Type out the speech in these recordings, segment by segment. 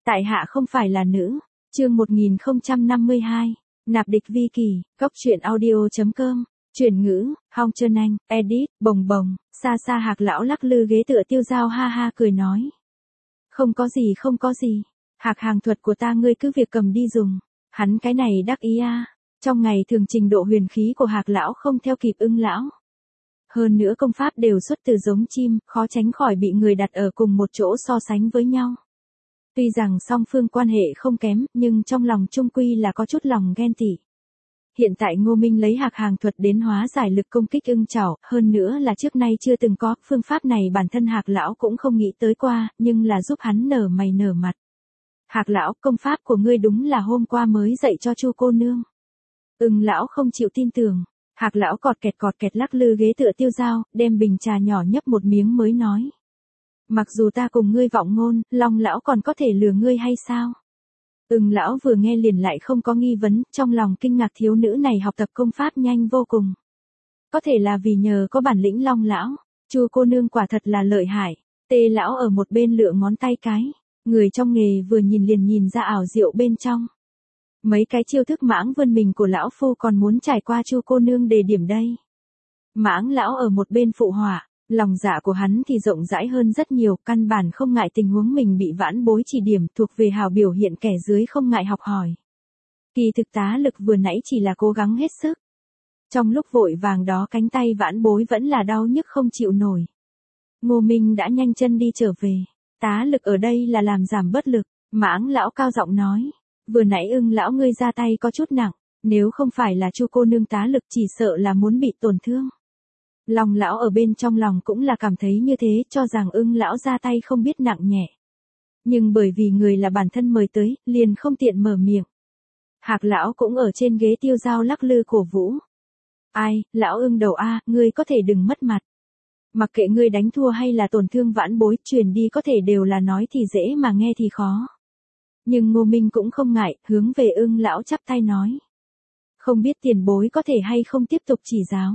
Tại hạ không phải là nữ. Chương 1052. Nạp địch vi kỳ, góc truyện audio.com. Chuyển ngữ, Hong Trân Anh, edit, bồng bồng, xa xa Hạc lão lắc lư ghế tựa Tiêu Dao ha ha cười nói. Không có gì không có gì. Hạc hàng thuật của ta ngươi cứ việc cầm đi dùng. Hắn cái này đắc ý a. Trong ngày thường trình độ huyền khí của Hạc lão không theo kịp Ưng lão. Hơn nữa công pháp đều xuất từ giống chim, khó tránh khỏi bị người đặt ở cùng một chỗ so sánh với nhau. Tuy rằng song phương quan hệ không kém, nhưng trong lòng trung quy là có chút lòng ghen tị. Hiện tại Ngô Minh lấy Hạc hàng thuật đến hóa giải lực công kích Ưng Chảo, hơn nữa là trước nay chưa từng có, phương pháp này bản thân Hạc lão cũng không nghĩ tới qua, nhưng là giúp hắn nở mày nở mặt. Hạc lão, công pháp của ngươi đúng là hôm qua mới dạy cho Chu cô nương. Ưng lão không chịu tin tưởng. Hạc lão cọt kẹt lắc lư ghế tựa Tiêu Dao, đem bình trà nhỏ nhấp một miếng mới nói. Mặc dù ta cùng ngươi vọng ngôn, Long lão còn có thể lừa ngươi hay sao? Ưng lão vừa nghe liền lại không có nghi vấn, trong lòng kinh ngạc thiếu nữ này học tập công pháp nhanh vô cùng. Có thể là vì nhờ có bản lĩnh Long lão, Chu cô nương quả thật là lợi hại. Tê lão ở một bên lựa ngón tay cái, người trong nghề vừa nhìn liền nhìn ra ảo diệu bên trong. Mấy cái chiêu thức mãng vươn mình của lão phu còn muốn trải qua Chu cô nương đề điểm đây. Mãng lão ở một bên phụ họa, lòng dạ của hắn thì rộng rãi hơn rất nhiều, căn bản không ngại tình huống mình bị vãn bối chỉ điểm, thuộc về hào biểu hiện kẻ dưới không ngại học hỏi. Kỳ thực tá lực vừa nãy chỉ là cố gắng hết sức. Trong lúc vội vàng đó cánh tay vãn bối vẫn là đau nhức không chịu nổi. Ngô Minh đã nhanh chân đi trở về. Tá lực ở đây là làm giảm bớt lực, mãng lão cao giọng nói. Vừa nãy Ưng lão ngươi ra tay có chút nặng, nếu không phải là Chu cô nương tá lực chỉ sợ là muốn bị tổn thương. Long lão ở bên trong lòng cũng là cảm thấy như thế, cho rằng Ưng lão ra tay không biết nặng nhẹ. Nhưng bởi vì người là bản thân mời tới, liền không tiện mở miệng. Hạc lão cũng ở trên ghế Tiêu Dao lắc lư cổ vũ. Ai, lão Ưng đầu a, ngươi có thể đừng mất mặt. Mặc kệ ngươi đánh thua hay là tổn thương vãn bối, truyền đi có thể đều là nói thì dễ mà nghe thì khó. Nhưng Ngô Minh cũng không ngại, hướng về Ưng lão chắp tay nói. Không biết tiền bối có thể hay không tiếp tục chỉ giáo.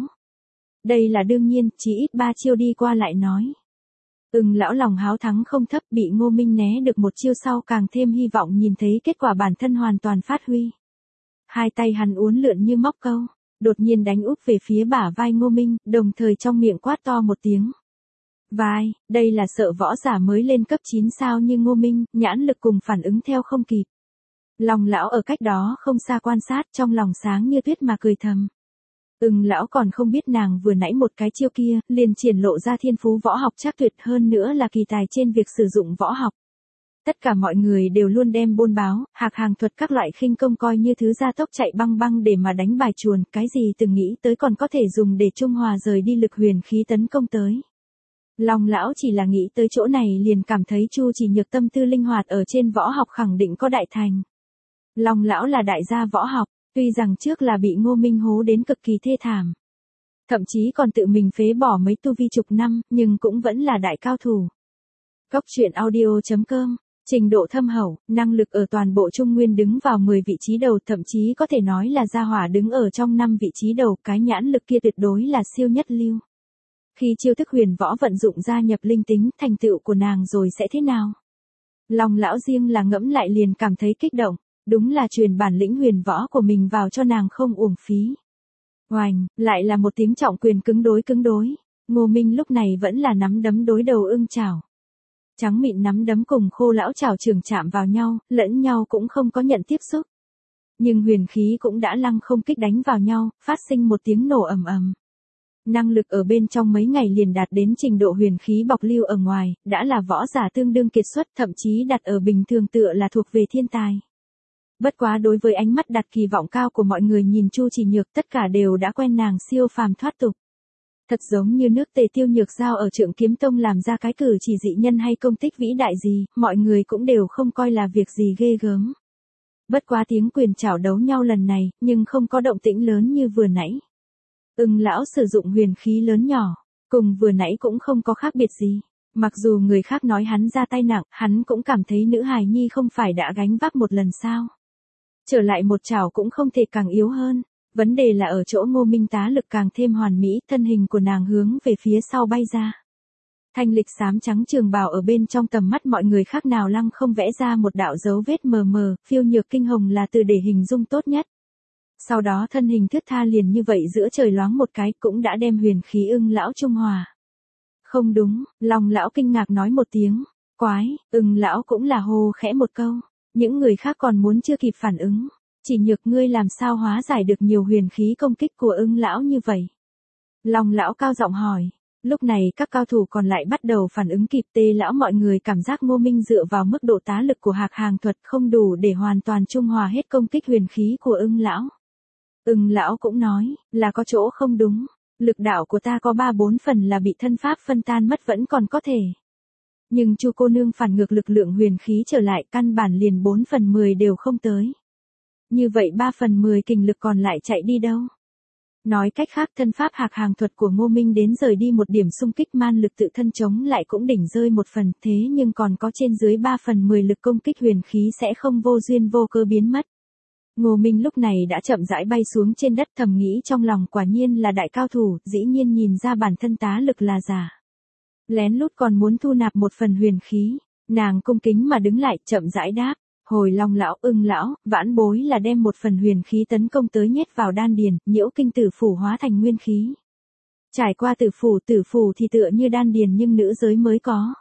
Đây là đương nhiên, chỉ ít 3 chiêu đi qua lại nói. Ưng lão lòng háo thắng không thấp, bị Ngô Minh né được một chiêu sau càng thêm hy vọng nhìn thấy kết quả bản thân hoàn toàn phát huy. Hai tay hắn uốn lượn như móc câu, đột nhiên đánh úp về phía bả vai Ngô Minh, đồng thời trong miệng quát to một tiếng. Vai, đây là sợ võ giả mới lên cấp 9 sao như Ngô Minh, nhãn lực cùng phản ứng theo không kịp. Long lão ở cách đó không xa quan sát, trong lòng sáng như tuyết mà cười thầm. Ưng lão còn không biết nàng vừa nãy một cái chiêu kia, liền triển lộ ra thiên phú võ học chắc tuyệt, hơn nữa là kỳ tài trên việc sử dụng võ học. Tất cả mọi người đều luôn đem bôn báo, Hạc hàng thuật các loại khinh công coi như thứ gia tốc chạy băng băng để mà đánh bài chuồn, cái gì từng nghĩ tới còn có thể dùng để trung hòa rời đi lực huyền khí tấn công tới. Long lão chỉ là nghĩ tới chỗ này liền cảm thấy Chu Chỉ Nhược tâm tư linh hoạt ở trên võ học khẳng định có đại thành. Long lão là đại gia võ học, tuy rằng trước là bị Ngô Minh hố đến cực kỳ thê thảm. Thậm chí còn tự mình phế bỏ mấy tu vi chục năm, nhưng cũng vẫn là đại cao thủ. Góc truyện audio.com, trình độ thâm hậu, năng lực ở toàn bộ Trung Nguyên đứng vào 10 vị trí đầu, thậm chí có thể nói là gia hỏa đứng ở trong 5 vị trí đầu, cái nhãn lực kia tuyệt đối là siêu nhất lưu. Khi chiêu thức huyền võ vận dụng gia nhập linh tính, thành tựu của nàng rồi sẽ thế nào? Long lão riêng là ngẫm lại liền cảm thấy kích động, đúng là truyền bản lĩnh huyền võ của mình vào cho nàng không uổng phí. Oành, lại là một tiếng trọng quyền cứng đối. Ngô Minh lúc này vẫn là nắm đấm đối đầu Ưng Chảo. Trắng mịn nắm đấm cùng khô lão chảo trường chạm vào nhau, lẫn nhau cũng không có nhận tiếp xúc. Nhưng huyền khí cũng đã lăng không kích đánh vào nhau, phát sinh một tiếng nổ ầm ầm. Năng lực ở bên trong mấy ngày liền đạt đến trình độ huyền khí bọc lưu ở ngoài, đã là võ giả tương đương kiệt xuất, thậm chí đặt ở bình thường tựa là thuộc về thiên tài. Bất quá đối với ánh mắt đặt kỳ vọng cao của mọi người nhìn Chu Chỉ Nhược, tất cả đều đã quen nàng siêu phàm thoát tục. Thật giống như nước Tề Tiêu Nhược Giao ở Trượng Kiếm Tông làm ra cái cử chỉ dị nhân hay công tích vĩ đại gì, mọi người cũng đều không coi là việc gì ghê gớm. Bất quá tiếng quyền chảo đấu nhau lần này, nhưng không có động tĩnh lớn như vừa nãy. Ưng lão sử dụng huyền khí lớn nhỏ, cùng vừa nãy cũng không có khác biệt gì. Mặc dù người khác nói hắn ra tay nặng, hắn cũng cảm thấy nữ hài nhi không phải đã gánh vác một lần sao. Trở lại một chảo cũng không thể càng yếu hơn. Vấn đề là ở chỗ Ngô Minh tá lực càng thêm hoàn mỹ, thân hình của nàng hướng về phía sau bay ra. Thanh lịch xám trắng trường bào ở bên trong tầm mắt mọi người khác nào lăng không vẽ ra một đạo dấu vết mờ mờ, phiêu nhược kinh hồng là từ để hình dung tốt nhất. Sau đó thân hình thướt tha liền như vậy giữa trời loáng một cái cũng đã đem huyền khí Ưng lão trung hòa. Không đúng, Long lão kinh ngạc nói một tiếng, quái, Ưng lão cũng là hô khẽ một câu, những người khác còn muốn chưa kịp phản ứng, chỉ nhược ngươi làm sao hóa giải được nhiều huyền khí công kích của Ưng lão như vậy. Long lão cao giọng hỏi. Lúc này các cao thủ còn lại bắt đầu phản ứng kịp. Tê lão mọi người cảm giác Ngô Minh dựa vào mức độ tá lực của Hạc Hàng thuật không đủ để hoàn toàn trung hòa hết công kích huyền khí của Ưng lão. Ưng lão cũng nói, là có chỗ không đúng, lực đạo của ta có 3-4 phần là bị thân pháp phân tan mất vẫn còn có thể. Nhưng Chu cô nương phản ngược lực lượng huyền khí trở lại căn bản liền 4/10 đều không tới. Như vậy 3/10 kình lực còn lại chạy đi đâu? Nói cách khác thân pháp Hạc Hàng thuật của Ngô Minh đến rời đi một điểm xung kích man lực tự thân chống lại cũng đỉnh rơi một phần, thế nhưng còn có trên dưới 3/10 lực công kích huyền khí sẽ không vô duyên vô cơ biến mất. Ngô Minh lúc này đã chậm rãi bay xuống trên đất thầm nghĩ trong lòng quả nhiên là đại cao thủ, dĩ nhiên nhìn ra bản thân tá lực là giả. Lén lút còn muốn thu nạp một phần huyền khí, nàng cung kính mà đứng lại chậm rãi đáp. Hồi Long lão, Ưng lão, vãn bối là đem một phần huyền khí tấn công tới nhét vào đan điền, nhiễu kinh tử phủ hóa thành nguyên khí. Trải qua tử phủ thì tựa như đan điền nhưng nữ giới mới có.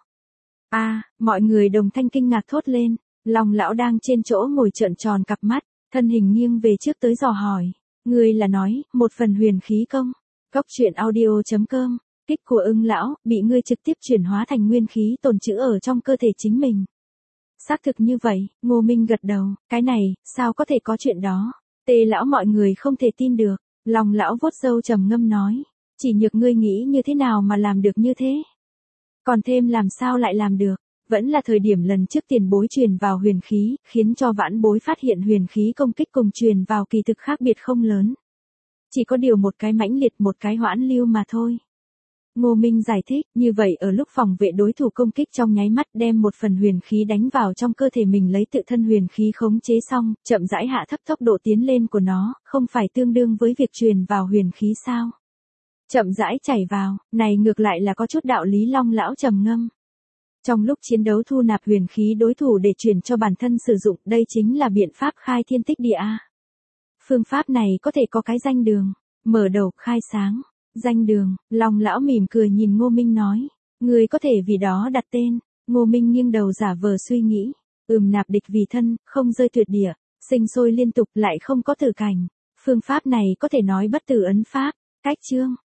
Mọi người đồng thanh kinh ngạc thốt lên, Long lão đang trên chỗ ngồi trợn tròn cặp mắt, thân hình nghiêng về trước tới dò hỏi, ngươi là nói, một phần huyền khí công. Cốc truyện audio.com, kích của Ưng lão, bị ngươi trực tiếp chuyển hóa thành nguyên khí tồn trữ ở trong cơ thể chính mình. Xác thực như vậy, Ngô Minh gật đầu, cái này, sao có thể có chuyện đó? Tê lão mọi người không thể tin được, Long lão vuốt râu trầm ngâm nói, chỉ nhược ngươi nghĩ như thế nào mà làm được như thế? Còn thêm làm sao lại làm được? Vẫn là thời điểm lần trước tiền bối truyền vào huyền khí, khiến cho vãn bối phát hiện huyền khí công kích cùng truyền vào kỳ thực khác biệt không lớn. Chỉ có điều một cái mãnh liệt một cái hoãn lưu mà thôi. Ngô Minh giải thích, như vậy ở lúc phòng vệ đối thủ công kích trong nháy mắt đem một phần huyền khí đánh vào trong cơ thể mình lấy tự thân huyền khí khống chế xong, chậm rãi hạ thấp tốc độ tiến lên của nó, không phải tương đương với việc truyền vào huyền khí sao? Chậm rãi chảy vào, này ngược lại là có chút đạo lý. Long lão trầm ngâm. Trong lúc chiến đấu thu nạp huyền khí đối thủ để truyền cho bản thân sử dụng, đây chính là biện pháp khai thiên tích địa. Phương pháp này có thể có cái danh đường, mở đầu khai sáng. Danh đường, Long lão mỉm cười nhìn Ngô Minh nói, người có thể vì đó đặt tên. Ngô Minh nghiêng đầu giả vờ suy nghĩ, nạp địch vì thân, không rơi tuyệt địa, sinh sôi liên tục lại không có tử cảnh. Phương pháp này có thể nói bất tử ấn pháp. Cách chương